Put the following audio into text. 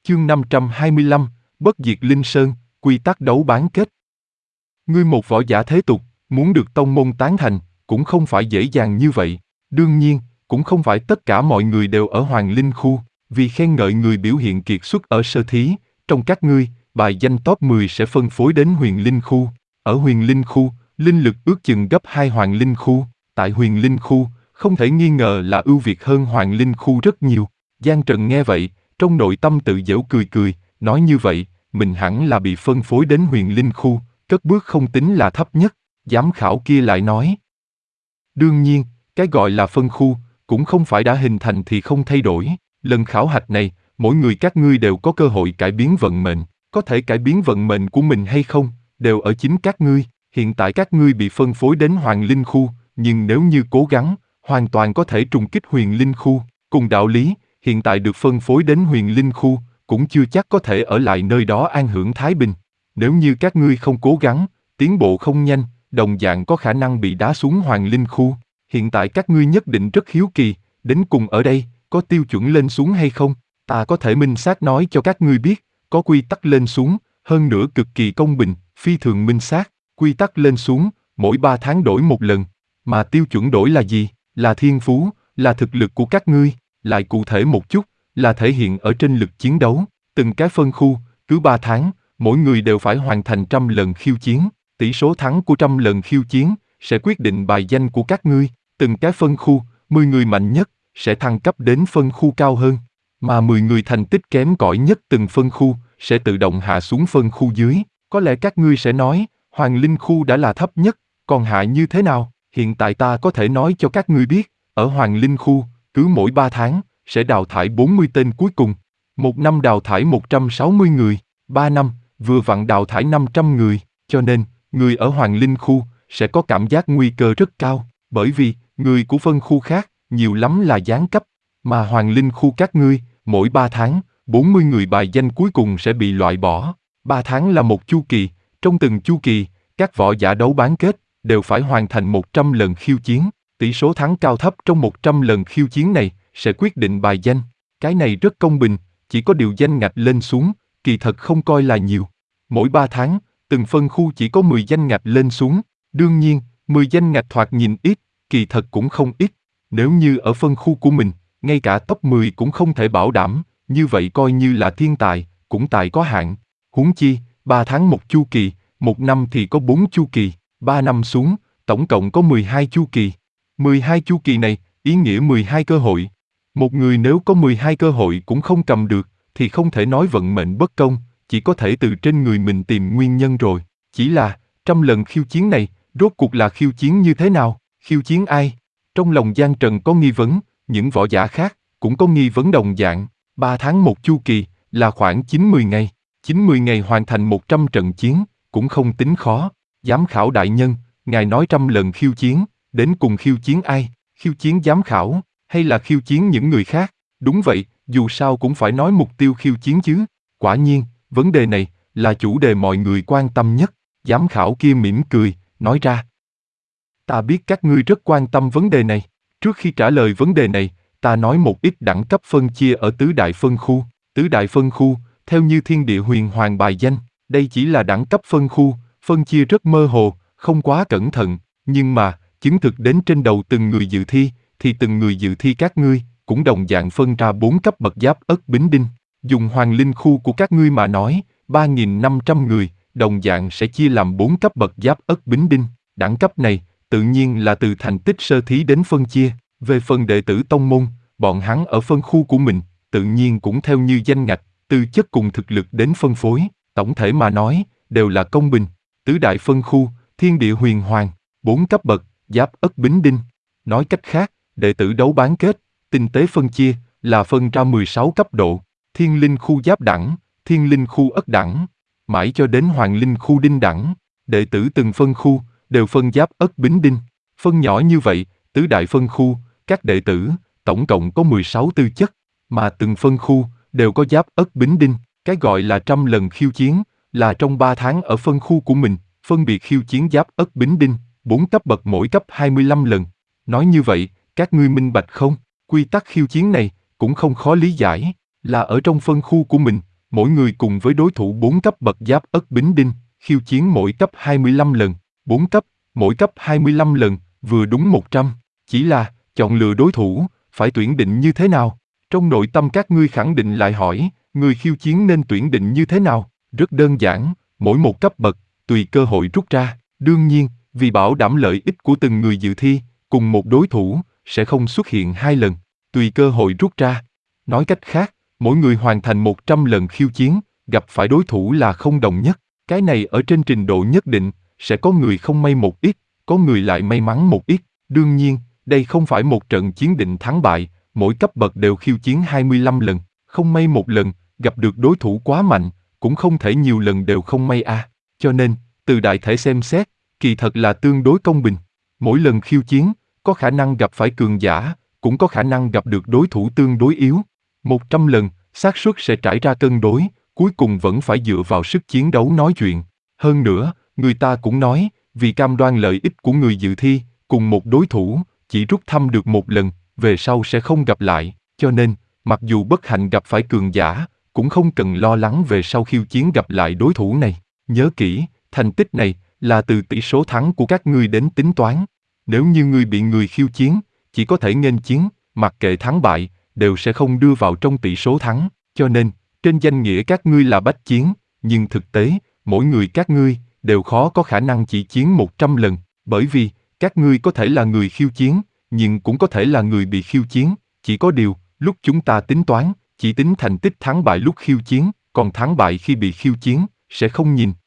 Chương 525, Bất diệt Linh Sơn, quy tắc đấu bán kết. Ngươi một võ giả thế tục, muốn được tông môn tán thành, cũng không phải dễ dàng như vậy. Đương nhiên, cũng không phải tất cả mọi người đều ở Hoàng Linh Khu, vì khen ngợi người biểu hiện kiệt xuất ở sơ thí, trong các ngươi, bài danh top 10 sẽ phân phối đến Huyền Linh Khu. Ở Huyền Linh Khu, linh lực ước chừng gấp 2 Hoàng Linh Khu, tại Huyền Linh Khu, không thể nghi ngờ là ưu việt hơn Hoàng Linh Khu rất nhiều. Giang Trần nghe vậy, trong nội tâm tự giễu cười cười, nói như vậy, mình hẳn là bị phân phối đến Huyền Linh Khu, cất bước không tính là thấp nhất. Giám khảo kia lại nói. Đương nhiên, cái gọi là phân khu, cũng không phải đã hình thành thì không thay đổi. Lần khảo hạch này, mỗi người các ngươi đều có cơ hội cải biến vận mệnh. Có thể cải biến vận mệnh của mình hay không, đều ở chính các ngươi. Hiện tại các ngươi bị phân phối đến Hoàng Linh Khu, nhưng nếu như cố gắng, hoàn toàn có thể trùng kích Huyền Linh Khu. Cùng đạo lý, hiện tại được phân phối đến Huyền Linh Khu, cũng chưa chắc có thể ở lại nơi đó an hưởng thái bình. Nếu như các ngươi không cố gắng, tiến bộ không nhanh, đồng dạng có khả năng bị đá xuống Hoàng Linh Khu. Hiện tại các ngươi nhất định rất hiếu kỳ, đến cùng ở đây, có tiêu chuẩn lên xuống hay không? Ta có thể minh xác nói cho các ngươi biết, có quy tắc lên xuống, hơn nữa cực kỳ công bình, phi thường minh xác. Quy tắc lên xuống, mỗi 3 tháng đổi một lần. Mà tiêu chuẩn đổi là gì? Là thiên phú, là thực lực của các ngươi. Lại cụ thể một chút, là thể hiện ở trên lực chiến đấu. Từng cái phân khu, cứ 3 tháng, mỗi người đều phải hoàn thành 100 lần khiêu chiến. Tỷ số thắng của 100 lần khiêu chiến sẽ quyết định bài danh của các ngươi. Từng cái phân khu, 10 người mạnh nhất sẽ thăng cấp đến phân khu cao hơn, mà 10 người thành tích kém cỏi nhất từng phân khu sẽ tự động hạ xuống phân khu dưới. Có lẽ các ngươi sẽ nói, Hoàng Linh Khu đã là thấp nhất, còn hạ như thế nào? Hiện tại ta có thể nói cho các ngươi biết, ở Hoàng Linh Khu, cứ mỗi 3 tháng sẽ đào thải 40 tên cuối cùng. Một năm đào thải 160 người, 3 năm vừa vặn đào thải 500 người, cho nên người ở Hoàng Linh Khu sẽ có cảm giác nguy cơ rất cao, bởi vì người của phân khu khác nhiều lắm là giáng cấp, mà Hoàng Linh Khu các ngươi, mỗi 3 tháng, 40 người bài danh cuối cùng sẽ bị loại bỏ. 3 tháng là một chu kỳ, trong từng chu kỳ, các võ giả đấu bán kết đều phải hoàn thành 100 lần khiêu chiến. Tỷ số thắng cao thấp trong 100 lần khiêu chiến này sẽ quyết định bài danh. Cái này rất công bình, chỉ có điều danh ngạch lên xuống, kỳ thật không coi là nhiều. Mỗi 3 tháng, từng phân khu chỉ có 10 danh ngạch lên xuống. Đương nhiên, 10 danh ngạch thoạt nhìn ít, kỳ thật cũng không ít. Nếu như ở phân khu của mình, ngay cả top 10 cũng không thể bảo đảm, như vậy coi như là thiên tài, cũng tài có hạn. Huống chi, 3 tháng một chu kỳ, 1 năm thì có 4 chu kỳ, 3 năm xuống, tổng cộng có 12 chu kỳ. 12 chu kỳ này, ý nghĩa 12 cơ hội. Một người nếu có 12 cơ hội cũng không cầm được, thì không thể nói vận mệnh bất công, chỉ có thể từ trên người mình tìm nguyên nhân rồi. Chỉ là, 100 lần khiêu chiến này, rốt cuộc là khiêu chiến như thế nào? Khiêu chiến ai? Trong lòng Giang Trần có nghi vấn, những võ giả khác cũng có nghi vấn đồng dạng. 3 tháng một chu kỳ là khoảng 90 ngày. 90 ngày hoàn thành 100 trận chiến, cũng không tính khó. Giám khảo đại nhân, ngài nói 100 lần khiêu chiến, đến cùng khiêu chiến ai? Khiêu chiến giám khảo, hay là khiêu chiến những người khác? Đúng vậy, dù sao cũng phải nói mục tiêu khiêu chiến chứ. Quả nhiên, vấn đề này là chủ đề mọi người quan tâm nhất. Giám khảo kia mỉm cười, nói ra. Ta biết các ngươi rất quan tâm vấn đề này. Trước khi trả lời vấn đề này, ta nói một ít đẳng cấp phân chia ở tứ đại phân khu. Tứ đại phân khu, theo như thiên địa huyền hoàng bài danh, đây chỉ là đẳng cấp phân khu, phân chia rất mơ hồ, không quá cẩn thận. Nhưng mà, chứng thực đến trên đầu từng người dự thi, thì từng người dự thi các ngươi cũng đồng dạng phân ra 4 cấp bậc giáp ất bính đinh. Dùng Hoàng Linh Khu của các ngươi mà nói, 3.500 người, đồng dạng sẽ chia làm 4 cấp bậc giáp ất bính đinh. Đẳng cấp này, tự nhiên là từ thành tích sơ thí đến phân chia. Về phần đệ tử tông môn, bọn hắn ở phân khu của mình, tự nhiên cũng theo như danh ngạch, tư chất cùng thực lực đến phân phối. Tổng thể mà nói, đều là công bình. Tứ đại phân khu, thiên địa huyền hoàng, 4 cấp bậc, giáp ất bính đinh. Nói cách khác, đệ tử đấu bán kết, tinh tế phân chia, là phân ra 16 cấp độ. Thiên linh khu giáp đẳng, thiên linh khu ất đẳng, mãi cho đến hoàng linh khu đinh đẳng. Đệ tử từng phân khu, đều phân giáp ất bính đinh. Phân nhỏ như vậy, tứ đại phân khu, các đệ tử, tổng cộng có 16 tư chất, mà từng phân khu, đều có giáp ất bính đinh. Cái gọi là 100 lần khiêu chiến, là trong 3 tháng ở phân khu của mình, phân biệt khiêu chiến giáp ất bính đinh, 4 cấp bậc mỗi cấp 25 lần. Nói như vậy, các ngươi minh bạch không? Quy tắc khiêu chiến này, cũng không khó lý giải, là ở trong phân khu của mình, mỗi người cùng với đối thủ 4 cấp bậc Giáp Ất Bính Đinh, khiêu chiến mỗi cấp 25 lần, 4 cấp, mỗi cấp 25 lần, vừa đúng 100. Chỉ là, chọn lựa đối thủ, phải tuyển định như thế nào? Trong nội tâm các ngươi khẳng định lại hỏi, người khiêu chiến nên tuyển định như thế nào? Rất đơn giản, mỗi một cấp bậc, tùy cơ hội rút ra. Đương nhiên, vì bảo đảm lợi ích của từng người dự thi, cùng một đối thủ, sẽ không xuất hiện 2 lần, tùy cơ hội rút ra. Nói cách khác, mỗi người hoàn thành 100 lần khiêu chiến, gặp phải đối thủ là không đồng nhất. Cái này ở trên trình độ nhất định, sẽ có người không may một ít, có người lại may mắn một ít. Đương nhiên, đây không phải một trận chiến định thắng bại, mỗi cấp bậc đều khiêu chiến 25 lần, không may một lần, gặp được đối thủ quá mạnh, cũng không thể nhiều lần đều không may a. Cho nên, từ đại thể xem xét, kỳ thật là tương đối công bình. Mỗi lần khiêu chiến, có khả năng gặp phải cường giả, cũng có khả năng gặp được đối thủ tương đối yếu. 100 lần, xác suất sẽ trải ra cân đối, cuối cùng vẫn phải dựa vào sức chiến đấu nói chuyện. Hơn nữa, người ta cũng nói, vì cam đoan lợi ích của người dự thi, cùng một đối thủ, chỉ rút thăm được một lần, về sau sẽ không gặp lại. Cho nên, mặc dù bất hạnh gặp phải cường giả, cũng không cần lo lắng về sau khiêu chiến gặp lại đối thủ này. Nhớ kỹ, thành tích này là từ tỷ số thắng của các ngươi đến tính toán. Nếu như ngươi bị người khiêu chiến, chỉ có thể nghênh chiến, mặc kệ thắng bại, đều sẽ không đưa vào trong tỷ số thắng. Cho nên, trên danh nghĩa các ngươi là bách chiến, nhưng thực tế, mỗi người các ngươi đều khó có khả năng chỉ chiến 100 lần, bởi vì các ngươi có thể là người khiêu chiến, nhưng cũng có thể là người bị khiêu chiến. Chỉ có điều, lúc chúng ta tính toán, chỉ tính thành tích thắng bại lúc khiêu chiến, còn thắng bại khi bị khiêu chiến, sẽ không nhìn.